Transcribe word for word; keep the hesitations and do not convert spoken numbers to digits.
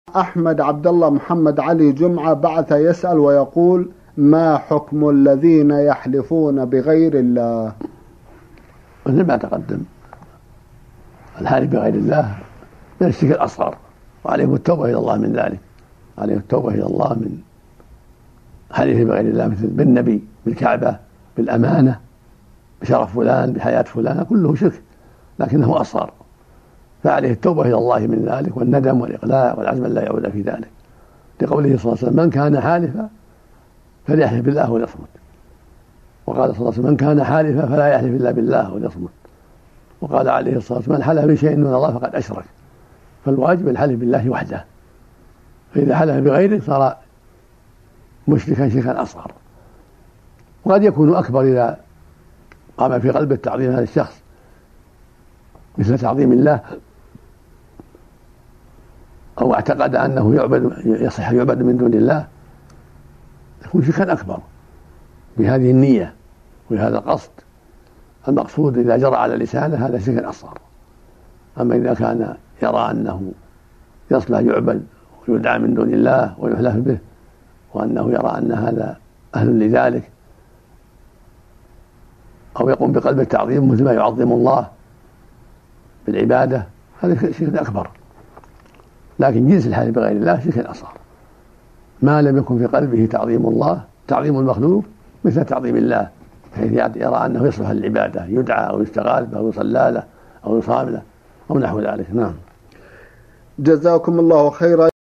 أحمد عبد الله محمد علي جمعة بعث يسأل ويقول: ما حكم الذين يحلفون بغير الله؟ مثل ما تقدم، الحالف بغير الله من الشرك الأصغر، وعليهم التوبة إلى الله من ذلك، عليهم التوبة إلى الله من حلف بغير الله، مثل بالنبي، بالكعبة، بالأمانة، بشرف فلان، بحياة فلان، كله شرك لكنه أصغر، فعليه التوبة إلى الله من ذلك والندم والإقلاع والعزم أن لا يعود في ذلك، لقوله صلى الله عليه وسلم: من كان حالفا فليحلف بالله وليصمت. وقال صلى الله عليه وسلم: من كان حالفا فلا يحلف إلا بالله وليصمت. وقال عليه الصلاة والسلام: من حلف بشيء من الله فقد أشرك. فالواجب الحلف بالله وحده، فإذا حلف بغيره صار مشركا شركا أصغر. وقد يكون أكبر إذا قام في قلبه تعظيم هذا الشخص، مثل تعظيم الله، أو اعتقد أنه يعبد يصح يعبد من دون الله، يكون شركا أكبر بهذه النية وبهذا القصد. المقصود إذا جرى على لسانه هذا شرك أصغر. أما إذا كان يرى أنه يصلح يعبد ويدعى من دون الله ويحلف به، وأنه يرى أن هذا أهل لذلك، أو يقوم بقلب التعظيم مثل ما يعظم الله بالعبادة، هذا شرك أكبر. لكن جنس الحلف بغير الله شرك أصغر، ما لم يكن في قلبه تعظيم الله، تعظيم المخلوق مثل تعظيم الله، حيث يرى أنه يصلح للعبادة، يدعى أو يستغاث به أو يصلى له أو يصام له أو نحو ذلك. نعم. جزاكم الله خيرا.